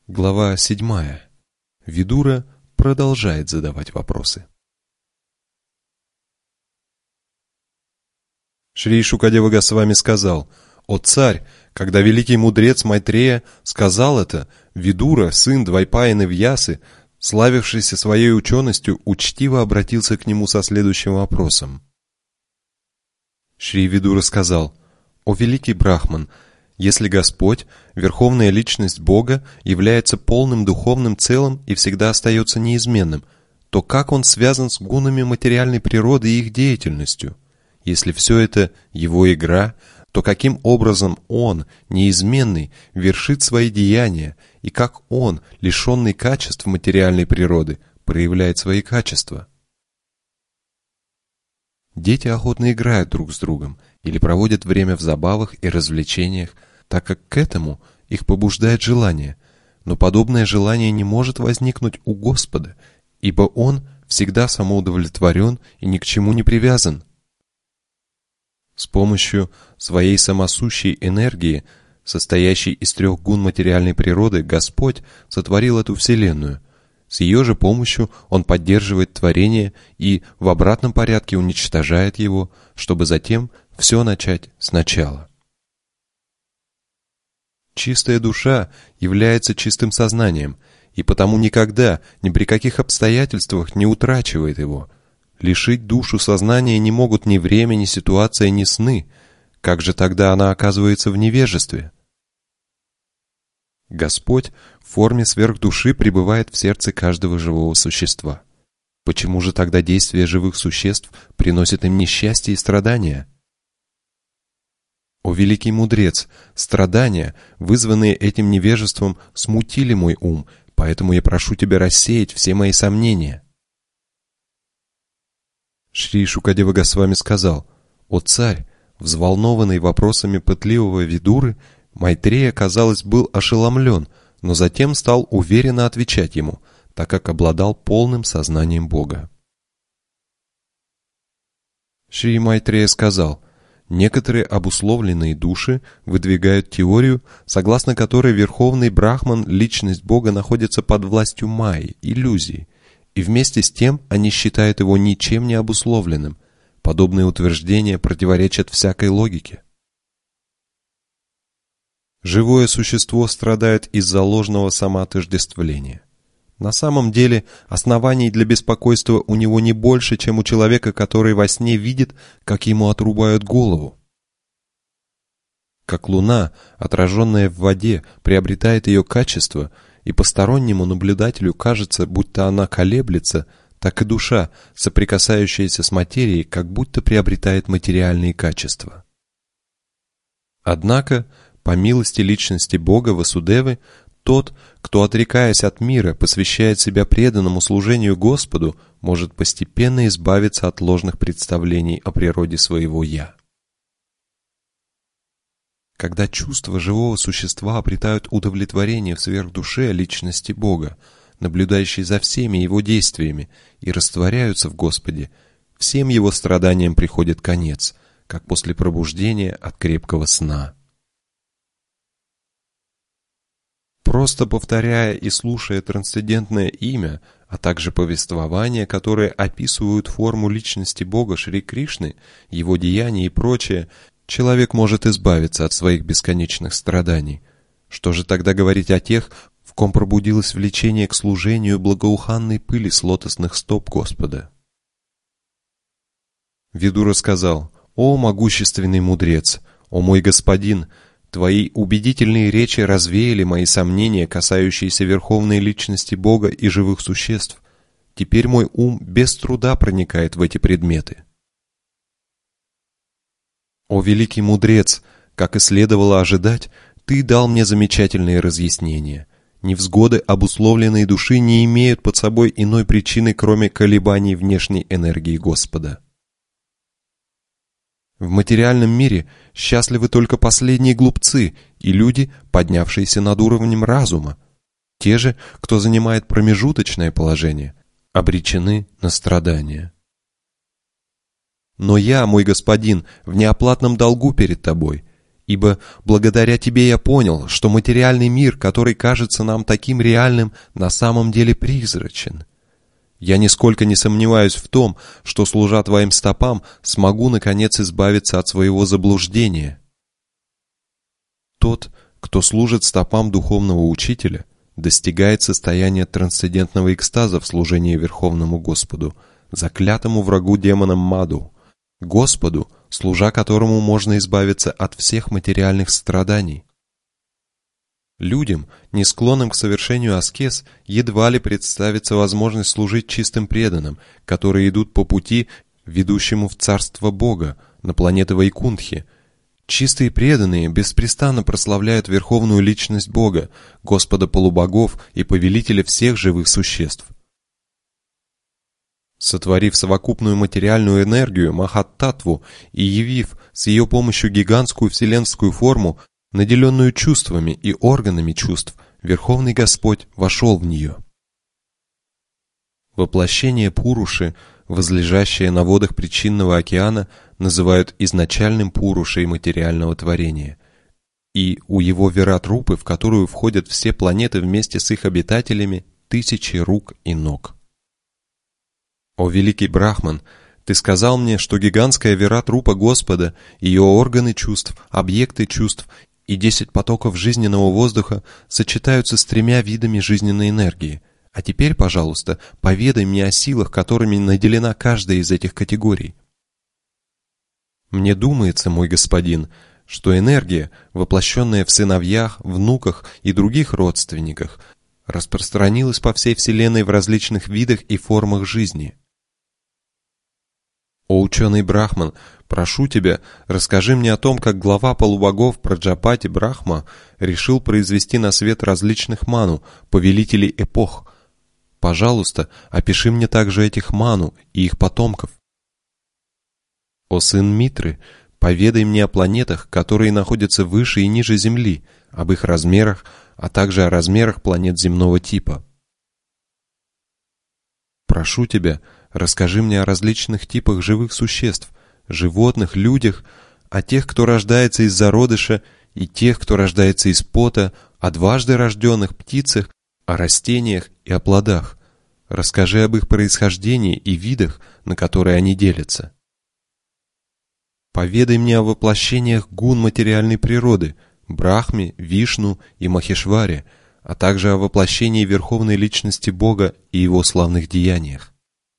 Глава 7. Видура продолжает задавать вопросы. Шри Шукадева Госвами сказал: «О царь, когда великий мудрец Майтрея сказал это, Видура, сын Двайпаяны Вьясы, славившийся своей ученостью, учтиво обратился к нему со следующим вопросом». Шри Видура сказал: «О великий Брахман, если Господь, Верховная Личность Бога, является полным духовным целым и всегда остается неизменным, то как Он связан с гунами материальной природы и их деятельностью? Если все это Его игра, то каким образом Он, неизменный, вершит свои деяния, и как Он, лишенный качеств материальной природы, проявляет свои качества?» Дети охотно играют друг с другом или проводят время в забавах и развлечениях, так как к этому их побуждает желание, но подобное желание не может возникнуть у Господа, ибо Он всегда самоудовлетворен и ни к чему не привязан. С помощью своей самосущей энергии, состоящей из 3 гун материальной природы, Господь сотворил эту вселенную. С ее же помощью Он поддерживает творение и в обратном порядке уничтожает его, чтобы затем все начать сначала. Чистая душа является чистым сознанием, и потому никогда, ни при каких обстоятельствах не утрачивает его. Лишить душу сознания не могут ни время, ни ситуация, ни сны. Как же тогда она оказывается в невежестве? Господь в форме сверхдуши пребывает в сердце каждого живого существа. Почему же тогда действия живых существ приносят им несчастье и страдания? О великий мудрец, страдания, вызванные этим невежеством, смутили мой ум, поэтому я прошу тебя рассеять все мои сомнения. Шри Шукадева Госвами сказал: «О царь, взволнованный вопросами пытливого Видуры, Майтрея, казалось, был ошеломлен, но затем стал уверенно отвечать ему, так как обладал полным сознанием Бога». Шри Майтрея сказал: «Некоторые обусловленные души выдвигают теорию, согласно которой Верховный Брахман, Личность Бога, находится под властью майи, иллюзии, и вместе с тем они считают его ничем не обусловленным. Подобные утверждения противоречат всякой логике. Живое существо страдает из-за ложного самоотождествления. На самом деле, оснований для беспокойства у него не больше, чем у человека, который во сне видит, как ему отрубают голову. Как луна, отраженная в воде, приобретает ее качество, и постороннему наблюдателю кажется, будто она колеблется, так и душа, соприкасающаяся с материей, как будто приобретает материальные качества. Однако, по милости личности Бога Васудевы, тот, кто, отрекаясь от мира, посвящает себя преданному служению Господу, может постепенно избавиться от ложных представлений о природе своего «я». Когда чувства живого существа обретают удовлетворение в сверхдуше личности Бога, наблюдающей за всеми его действиями, и растворяются в Господе, всем его страданиям приходит конец, как после пробуждения от крепкого сна. Просто повторяя и слушая трансцендентное имя, а также повествования, которые описывают форму личности Бога Шри Кришны, его деяния и прочее, человек может избавиться от своих бесконечных страданий. Что же тогда говорить о тех, в ком пробудилось влечение к служению благоуханной пыли с лотосных стоп Господа? Видура сказал: «О могущественный мудрец, о мой господин, твои убедительные речи развеяли мои сомнения, касающиеся верховной личности Бога и живых существ. Теперь мой ум без труда проникает в эти предметы». О великий мудрец, как и следовало ожидать, ты дал мне замечательные разъяснения. Невзгоды обусловленной души не имеют под собой иной причины, кроме колебаний внешней энергии Господа. В материальном мире счастливы только последние глупцы и люди, поднявшиеся над уровнем разума. Те же, кто занимает промежуточное положение, обречены на страдания. Но я, мой господин, в неоплатном долгу перед тобой. Ибо благодаря тебе я понял, что материальный мир, который кажется нам таким реальным, на самом деле призрачен. Я нисколько не сомневаюсь в том, что, служа твоим стопам, смогу, наконец, избавиться от своего заблуждения. Тот, кто служит стопам духовного учителя, достигает состояния трансцендентного экстаза в служении Верховному Господу, заклятому врагу демоном Маду, Господу, служа которому можно избавиться от всех материальных страданий. Людям, не склонным к совершению аскез, едва ли представится возможность служить чистым преданным, которые идут по пути, ведущему в Царство Бога, на планеты Вайкунтхи. Чистые преданные беспрестанно прославляют Верховную Личность Бога, Господа полубогов и Повелителя всех живых существ. Сотворив совокупную материальную энергию Махат-Татву и явив с ее помощью гигантскую вселенскую форму, наделенную чувствами и органами чувств, Верховный Господь вошел в нее. Воплощение Пуруши, возлежащее на водах причинного океана, называют изначальным Пурушей материального творения. И у его Вират-рупы, в которую входят все планеты вместе с их обитателями, тысячи рук и ног. О великий Брахман, ты сказал мне, что гигантская Вират-рупа Господа, ее органы чувств, объекты чувств и 10 потоков жизненного воздуха сочетаются с 3 видами жизненной энергии. А теперь, пожалуйста, поведай мне о силах, которыми наделена каждая из этих категорий. Мне думается, мой господин, что энергия, воплощенная в сыновьях, внуках и других родственниках, распространилась по всей Вселенной в различных видах и формах жизни. О ученый Брахман, прошу тебя, расскажи мне о том, как глава полубогов Праджапати Брахма решил произвести на свет различных ману, повелителей эпох. Пожалуйста, опиши мне также этих ману и их потомков. О сын Митры, поведай мне о планетах, которые находятся выше и ниже Земли, об их размерах, а также о размерах планет земного типа. Прошу тебя, расскажи мне о различных типах живых существ, животных, людях, о тех, кто рождается из зародыша, и тех, кто рождается из пота, о дважды рожденных птицах, о растениях и о плодах. Расскажи об их происхождении и видах, на которые они делятся. Поведай мне о воплощениях гун материальной природы, Брахме, Вишну и Махешваре, а также о воплощении Верховной Личности Бога и Его славных деяниях.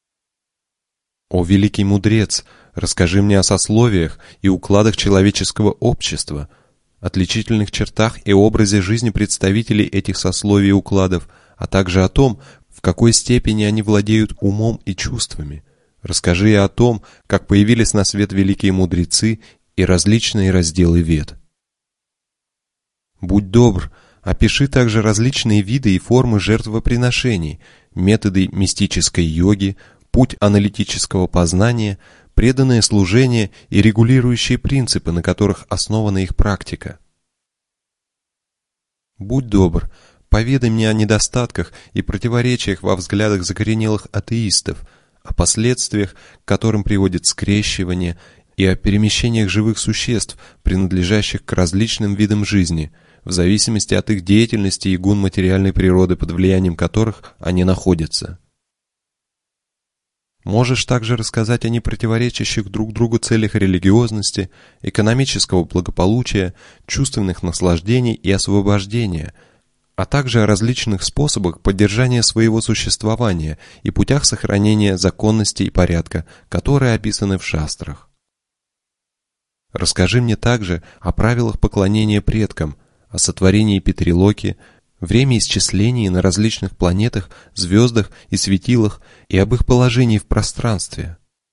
О великий мудрец, расскажи мне о сословиях и укладах человеческого общества, отличительных чертах и образе жизни представителей этих сословий и укладов, а также о том, в какой степени они владеют умом и чувствами. Расскажи о том, как появились на свет великие мудрецы и различные разделы Вед. Будь добр, опиши также различные виды и формы жертвоприношений, методы мистической йоги, путь аналитического познания, преданное служение и регулирующие принципы, на которых основана их практика. Будь добр, поведай мне о недостатках и противоречиях во взглядах закоренелых атеистов, о последствиях, к которым приводит скрещивание, и о перемещениях живых существ, принадлежащих к различным видам жизни, в зависимости от их деятельности и гун материальной природы, под влиянием которых они находятся. Можешь также рассказать о непротиворечащих друг другу целях религиозности, экономического благополучия, чувственных наслаждений и освобождения, а также о различных способах поддержания своего существования и путях сохранения законности и порядка, которые описаны в шастрах. Расскажи мне также о правилах поклонения предкам, о сотворении Питрилоки, время исчислений на различных планетах, звездах и светилах и об их положении в пространстве.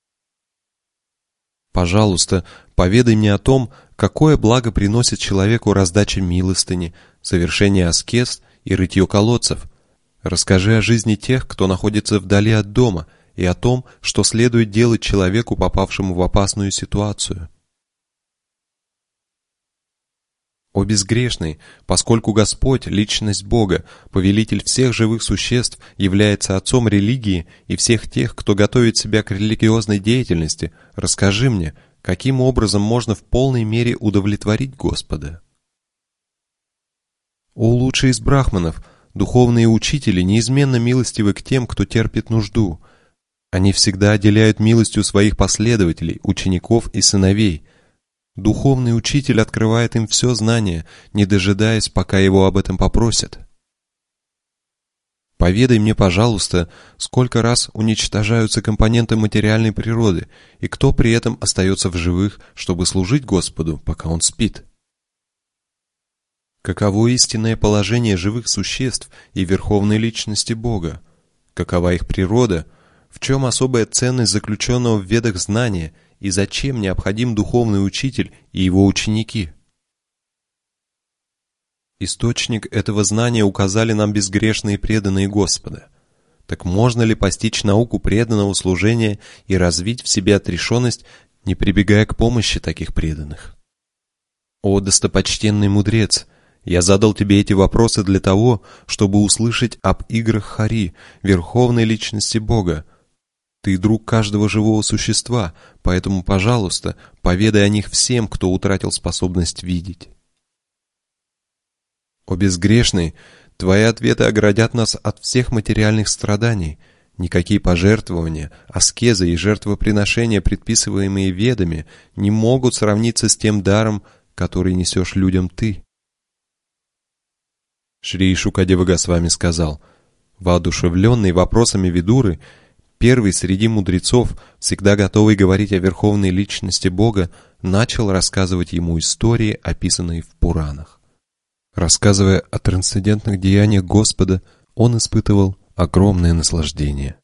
Пожалуйста, поведай мне о том, какое благо приносит человеку раздача милостыни, совершение аскез и рытье колодцев. Расскажи о жизни тех, кто находится вдали от дома, и о том, что следует делать человеку, попавшему в опасную ситуацию. О безгрешный, поскольку Господь, Личность Бога, Повелитель всех живых существ, является Отцом религии и всех тех, кто готовит себя к религиозной деятельности, расскажи мне, Каким образом можно в полной мере удовлетворить Господа? О лучший из брахманов, духовные учители неизменно милостивы к тем, кто терпит нужду. Они всегда отделяют милостью своих последователей, учеников и сыновей. Духовный учитель открывает им все знание, не дожидаясь, пока его об этом попросят. Поведай мне, пожалуйста, сколько раз уничтожаются компоненты материальной природы, и кто при этом остается в живых, чтобы служить Господу, пока Он спит? Каково истинное положение живых существ и верховной личности Бога? Какова их природа? В чем особая ценность заключенного в ведах знания, и зачем необходим духовный учитель и его ученики? Источник этого знания указали нам безгрешные преданные Господа. Так можно ли постичь науку преданного служения и развить в себе отрешенность, не прибегая к помощи таких преданных? О, достопочтенный мудрец! Я задал тебе эти вопросы для того, чтобы услышать об играх Хари, верховной личности Бога. Ты друг каждого живого существа, поэтому, пожалуйста, поведай о них всем, кто утратил способность видеть. О безгрешный, твои ответы оградят нас от всех материальных страданий. Никакие пожертвования, аскезы и жертвоприношения, предписываемые ведами, не могут сравниться с тем даром, который несешь людям ты. Шри Шукадева Госвами сказал: воодушевленный вопросами Видуры, первый среди мудрецов, всегда готовый говорить о верховной личности Бога, начал рассказывать ему истории, описанные в Пуранах. Рассказывая о трансцендентных деяниях Господа, он испытывал огромное наслаждение.